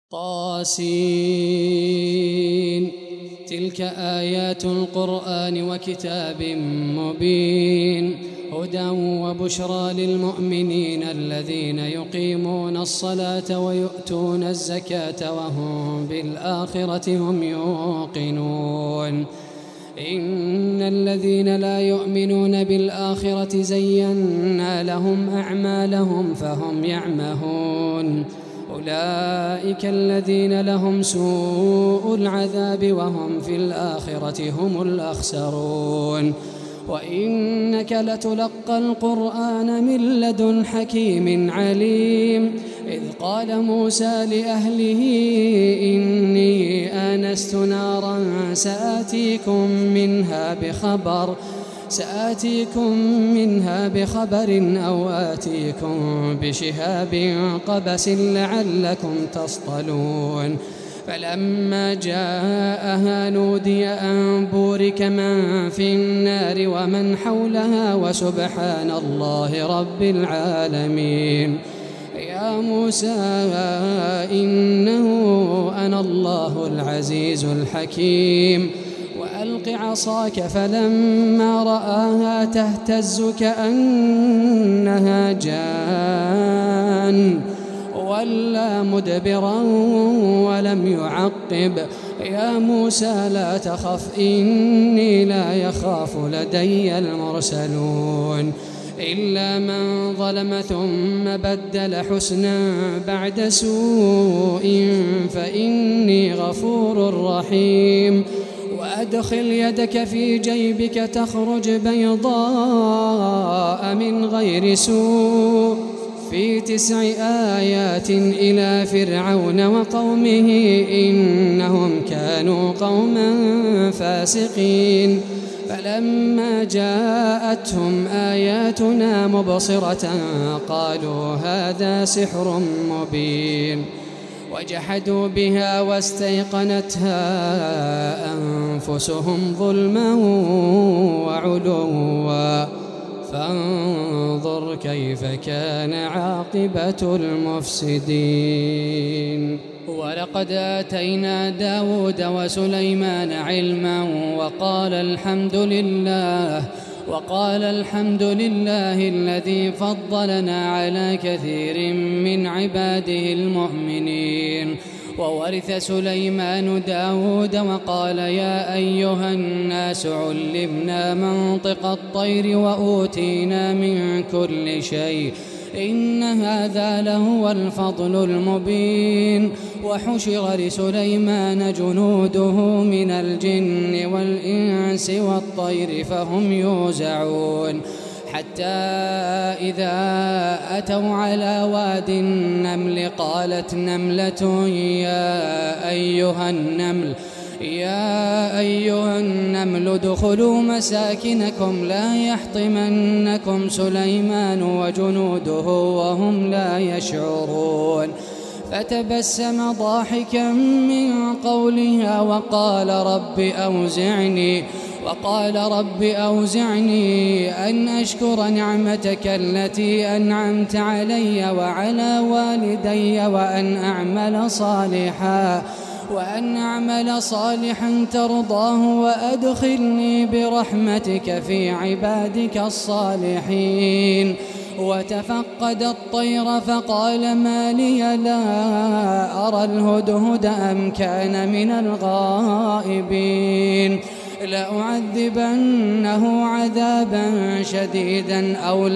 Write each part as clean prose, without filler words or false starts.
طاسين. تلك آيات القرآن وكتاب مبين، هدى وبشرى للمؤمنين الذين يقيمون الصلاة ويؤتون الزكاة وهم بالآخرة هم يوقنون. إن الذين لا يؤمنون بالآخرة زينا لهم أعمالهم فهم يعمهون. أولئك الذين لهم سوء العذاب وهم في الآخرة هم الأخسرون. وإنك لتلقى القرآن من لدن حكيم عليم. إذ قال موسى لأهله إني آنست نارا سآتيكم منها بخبر أو آتيكم بشهاب قبس لعلكم تصطلون. فلما جاءها نودي أن بورك من في النار ومن حولها وسبحان الله رب العالمين. يا موسى إنه أنا الله العزيز الحكيم. وألق عصاك فلما رآها تهتز كأنها جان وولى مدبرا ولم يعقب. يا موسى لا تخف إني لا يخاف لدي المرسلون. إلا من ظلم ثم بدل حسنا بعد سوء فإني غفور رحيم. وأدخل يدك في جيبك تخرج بيضاء من غير سوء في 9 آيات إلى فرعون وقومه إنهم كانوا قوما فاسقين. فلما جاءتهم آياتنا مبصرة قالوا هذا سحر مبين. وجحدوا بها واستيقنتها أنفسهم ظلما وعلوا فانظر كيف كان عاقبة المفسدين. ولقد آتينا داود وسليمان علما وقال الحمد لله الذي فضلنا على كثير من عباده المؤمنين. وورث سليمان داود وقال يا أيها الناس علمنا منطق الطير وأوتينا من كل شيء إن هذا لهو الفضل المبين. وحشر لسليمان جنوده من الجن والإنس والطير فهم يوزعون. حتى إذا أتوا على واد النمل قالت نملة يا أيها النمل ادخلوا مساكنكم لا يحطمنكم سليمان وجنوده وهم لا يشعرون. فتبسم ضاحكا من قولها وقال رب أوزعني أن أشكر نعمتك التي أنعمت علي وعلى والدي وأن أعمل صالحا ترضاه وأدخلني برحمتك في عبادك الصالحين. وتفقد الطير فقال ما لي لا أرى الهدهد أم كان من الغائبين. لأعذبنه عذابا شديدا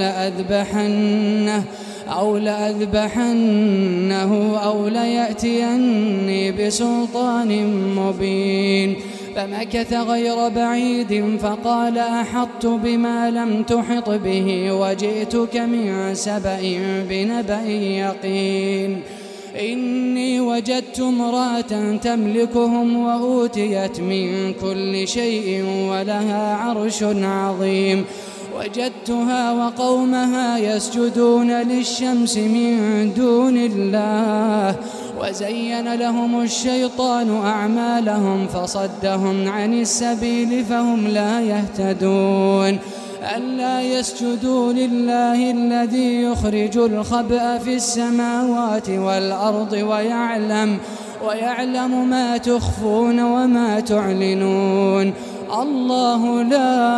أو لأذبحنه أو ليأتيني بسلطان مبين. فمكث غير بعيد فقال أحطت بما لم تحط به وجئتك من سبأ بنبأ يقين. إني وجدت امرأة تملكهم وأوتيت من كل شيء ولها عرش عظيم. وجدتها وقومها يسجدون للشمس من دون الله وزين لهم الشيطان أعمالهم فصدهم عن السبيل فهم لا يهتدون. ألا يسجدوا لله الذي يخرج الخبأ في السماوات والأرض ويعلم ما تخفون وما تعلنون. الله لا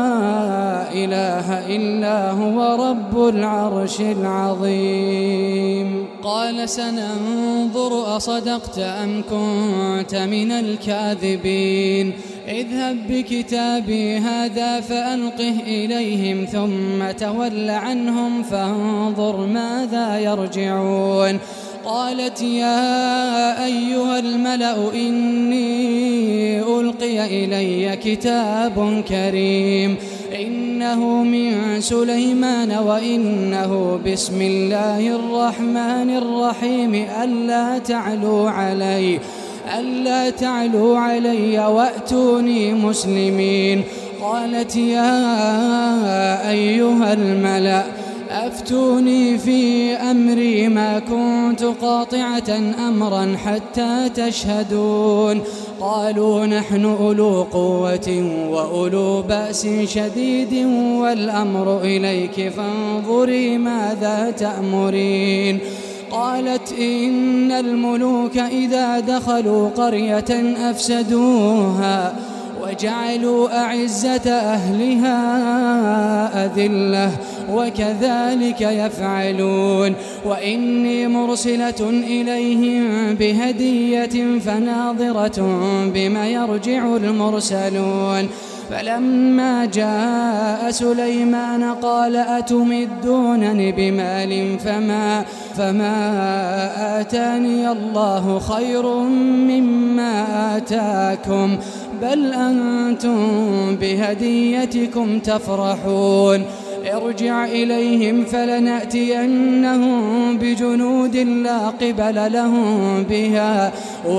إله إلا هو رب العرش العظيم. قال سننظر أصدقت أم كنت من الكاذبين. اذهب بكتابي هذا فألقه إليهم ثم تول عنهم فانظر ماذا يرجعون. قالت يا أيها الملأ إني ألقي إلي كتاب كريم إنه من سليمان وإنه بسم الله الرحمن الرحيم ألا تعلوا علي وأتوني مسلمين. قالت يا أيها الملأ أفتوني في أمري ما كنت قاطعة أمرا حتى تشهدون. قالوا نحن أولو قوة وأولو بأس شديد والأمر إليك فانظري ماذا تأمرين. قالت إن الملوك إذا دخلوا قرية أفسدوها وجعلوا أعزة أهلها أذلة وكذلك يفعلون. وإني مرسلة إليهم بهدية فناظرة بما يرجع المرسلون. فلما جاء سليمان قال أتمدونني بمال فما آتاني الله خير مما آتاكم بل أنتم بهديتكم تفرحون. ارجع إليهم فلنأتينهم بجنود لا قبل لهم بها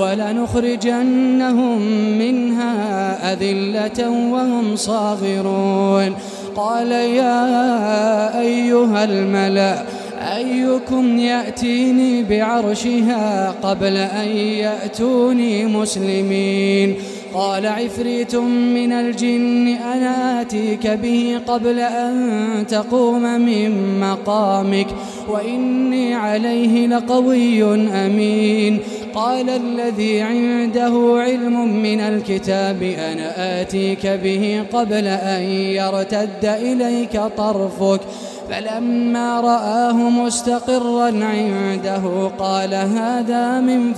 ولنخرجنهم منها أذلة وهم صاغرون. قال يا أيها الملأ أيكم يأتيني بعرشها قبل أن يأتوني مسلمين. قال عفريت من الجن أنا آتيك به قبل أن تقوم من مقامك وإني عليه لقوي أمين. قال الذي عنده علم من الكتاب أنا آتيك به قبل أن يرتد إليك طرفك. فلما رآه مستقرا عنده قال هذا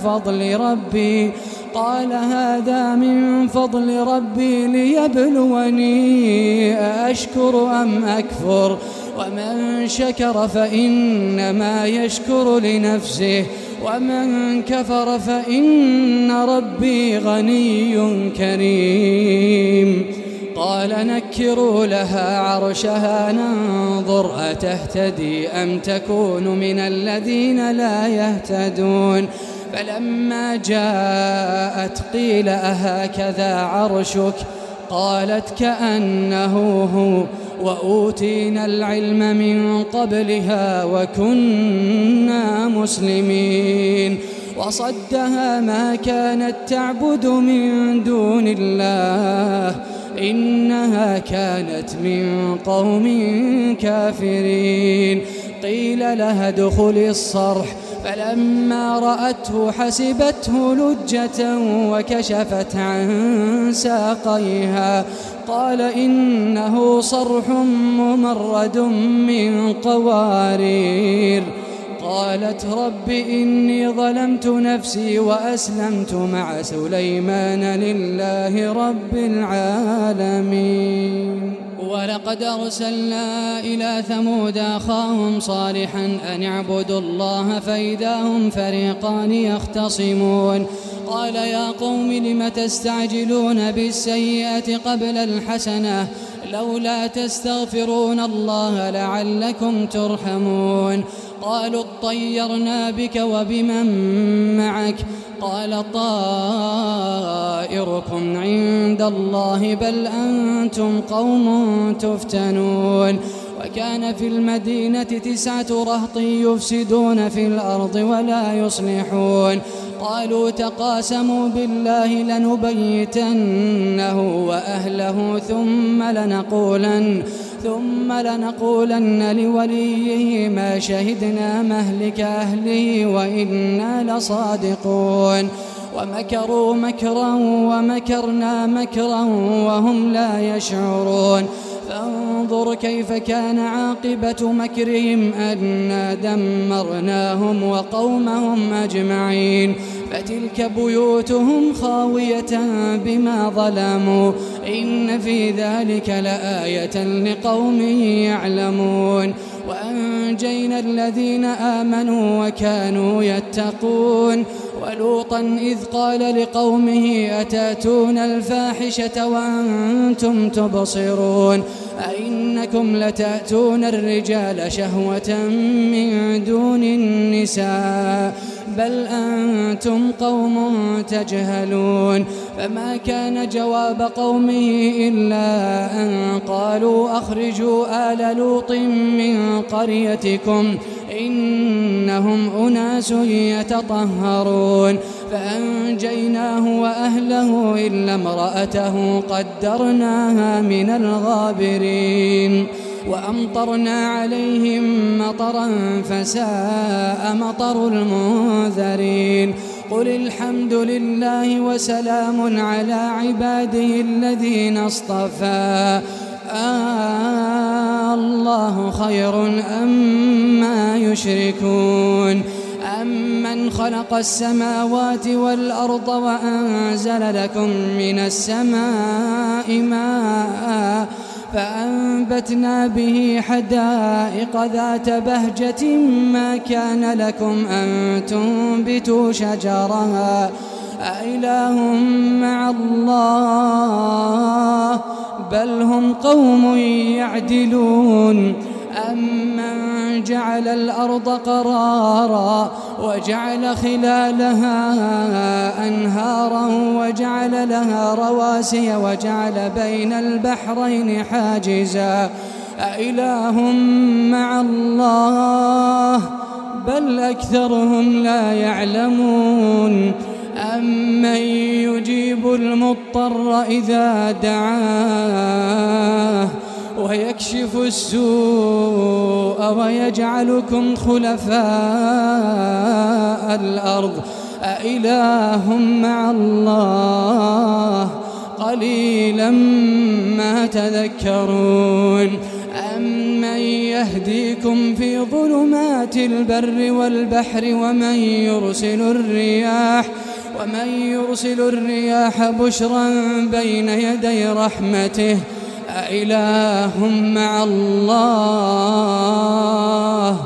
من فضل ربي ليبلوني أأشكر أم أكفر ومن شكر فإنما يشكر لنفسه ومن كفر فإن ربي غني كريم. قال نكروا لها عرشها ننظر أتهتدي أم تكون من الذين لا يهتدون. فلما جاءت قيل أهكذا عرشك قالت كأنه هو وأوتينا العلم من قبلها وكنا مسلمين. وصدها ما كانت تعبد من دون الله إنها كانت من قوم كافرين. قيل لها ادخلي الصرح فلما رأته حسبته لجة وكشفت عن ساقيها قال إنه صرح ممرد من قوارير. قالت رب إني ظلمت نفسي وأسلمت مع سليمان لله رب العالمين. ولقد أرسلنا إلى ثمود أخاهم صالحا أن اعبدوا الله فإذا هم فريقان يختصمون. قال يا قوم لم تستعجلون بالسيئة قبل الحسنة لولا تستغفرون الله لعلكم ترحمون. قالوا اطيرنا بك وبمن معك قال طائركم عند الله بل أنتم قوم تفتنون. وكان في المدينة 9 رهط يفسدون في الأرض ولا يصلحون. قالوا تقاسموا بالله ثم لنقولن لوليه ما شهدنا مهلك أهله وإنا لصادقون ومكروا مكرا ومكرنا مكرا وهم لا يشعرون فانظر كيف كان عاقبة مكرهم أنا دمرناهم وقومهم أجمعين فتلك بيوتهم خاوية بما ظلموا إن في ذلك لآية لقوم يعلمون وأنجينا الذين آمنوا وكانوا يتقون ولوطا إذ قال لقومه أتاتون الفاحشة وأنتم تبصرون أئنكم لتأتون الرجال شهوة من دون النساء بل أنتم قوم تجهلون فما كان جواب قومه إلا أن قالوا أخرجوا آل لوط من قريتكم إنهم أناس يتطهرون فأنجيناه وأهله إلا امرأته قدرناها من الغابرين وأمطرنا عليهم مطرا فساء مطر المنذرين قل الحمد لله وسلام على عباده الذين اصطفى الله خير أما يشركون أمن خلق السماوات والأرض وأنزل لكم من السماء ماء فأنبتنا به حدائق ذات بهجة ما كان لكم أن تنبتوا شجرها أإله مع الله بل هم قوم يعدلون أمن جعل الأرض قرارا وجعل خلالها أنهارا وجعل لها رواسي وجعل بين البحرين حاجزا أإله مع الله بل أكثرهم لا يعلمون أمن يجيب المضطر إذا دعاه ويكشف السوء ويجعلكم خلفاء الأرض أإله مع الله قليلا ما تذكرون أمن يهديكم في ظلمات البر والبحر ومن يرسل الرياح بشرا بين يدي رحمته أإله مع الله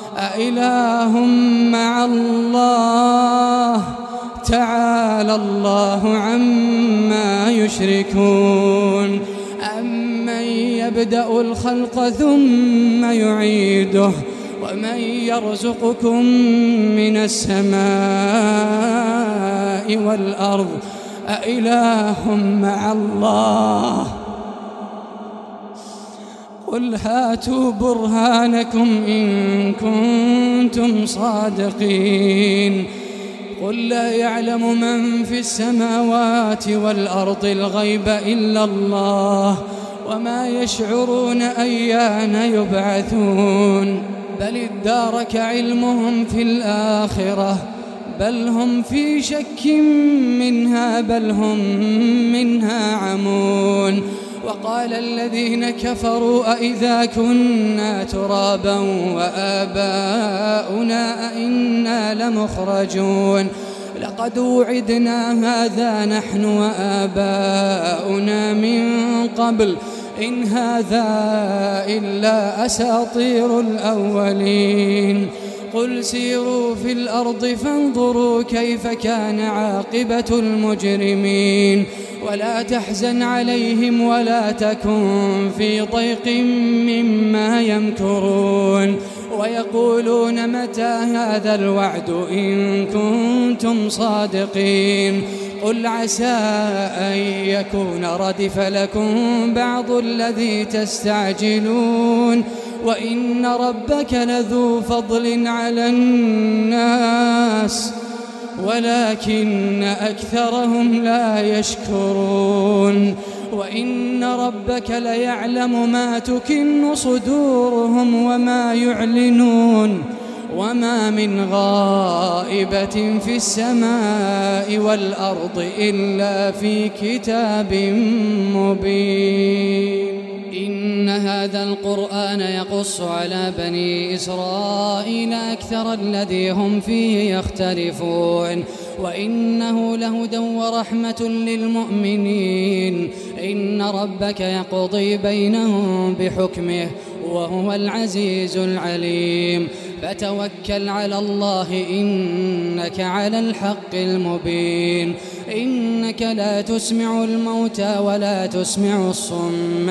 تعالى الله عما يشركون أمن يبدأ الخلق ثم يعيده ومن يرزقكم من السماء والأرض أإله مع الله قل هاتوا برهانكم إن كنتم صادقين قل لا يعلم من في السماوات والأرض الغيب إلا الله وما يشعرون أيان يبعثون بل ادارك علمهم في الآخرة بل هم في شك منها بل هم منها عمون وقال الذين كفروا أئذا كنا ترابا وآباؤنا أئنا لمخرجون لقد وعدنا هذا نحن وآباؤنا من قبل إن هذا إلا أساطير الأولين قل سيروا في الأرض فانظروا كيف كان عاقبة المجرمين ولا تحزن عليهم ولا تكن في ضيق مما يمكرون ويقولون متى هذا الوعد إن كنتم صادقين قل عسى أن يكون ردف لكم بعض الذي تستعجلون وإن ربك لذو فضل على الناس ولكن أكثرهم لا يشكرون وإن ربك ليعلم ما تكن صدورهم وما يعلنون وما من غائبة في السماء والأرض إلا في كتاب مبين. إن هذا القرآن يقص على بني إسرائيل أكثر الذي هم فيه يختلفون وإنه لهدى ورحمة للمؤمنين. إن ربك يقضي بينهم بحكمه وهو العزيز العليم. فتوكل على الله إنك على الحق المبين. إنك لا تسمع الموتى ولا تسمع الصم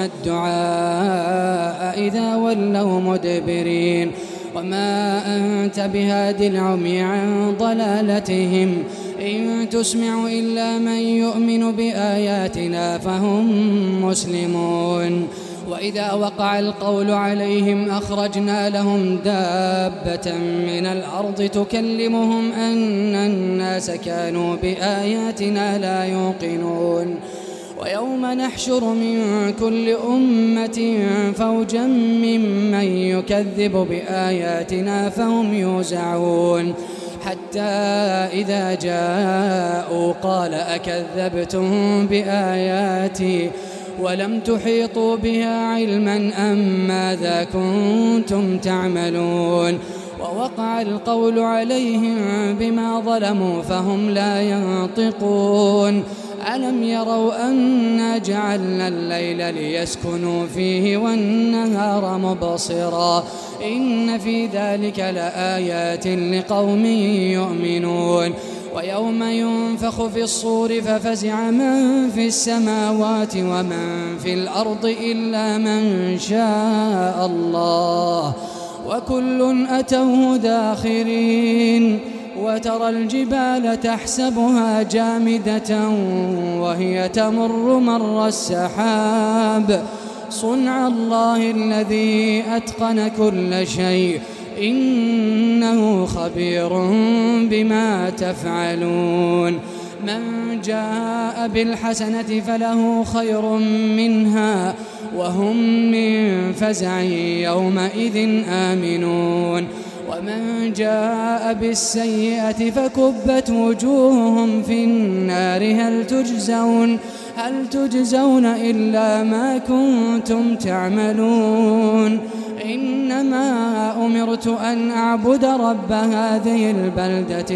الدعاء إذا ولوا مدبرين وما أنت بهاد العمي عن ضلالتهم إن تسمع إلا من يؤمن بآياتنا فهم مسلمون. وإذا وقع القول عليهم أخرجنا لهم دابة من الأرض تكلمهم أن الناس كانوا بآياتنا لا يوقنون. ويوم نحشر من كل أمة فوجا ممن يكذب بآياتنا فهم يوزعون حتى إذا جاءوا قال أكذبتم بآياتي ولم تحيطوا بها علما أم ماذا كنتم تعملون. ووقع القول عليهم بما ظلموا فهم لا ينطقون. ألم يروا أنا جعلنا الليل ليسكنوا فيه والنهار مبصرا إن في ذلك لآيات لقوم يؤمنون. ويوم ينفخ في الصور ففزع من في السماوات ومن في الأرض إلا من شاء الله وكل أتوه داخرين. وترى الجبال تحسبها جامدة وهي تمر مر السحاب صنع الله الذي أتقن كل شيء إنه خبير بما تفعلون. من جاء بالحسنة فله خير منها وهم من فزع يومئذ آمنون. ومن جاء بالسيئة فكبت وجوههم في النار هل تجزون إلا ما كنتم تعملون. إنما أمرت أن أعبد رب هذه البلدة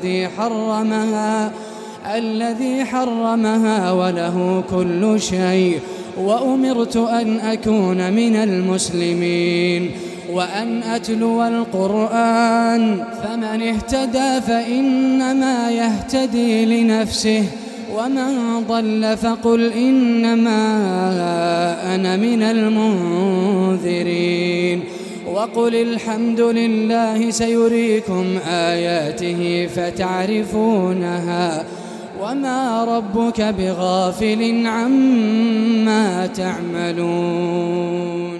الذي حرمها وله كل شيء وأمرت أن أكون من المسلمين وأن أتلو القرآن فمن اهتدى فإنما يهتدي لنفسه ومن ضل فقل إنما أنا من المنذرين. وقل الحمد لله سيريكم آياته فتعرفونها وما ربك بغافل عما تعملون.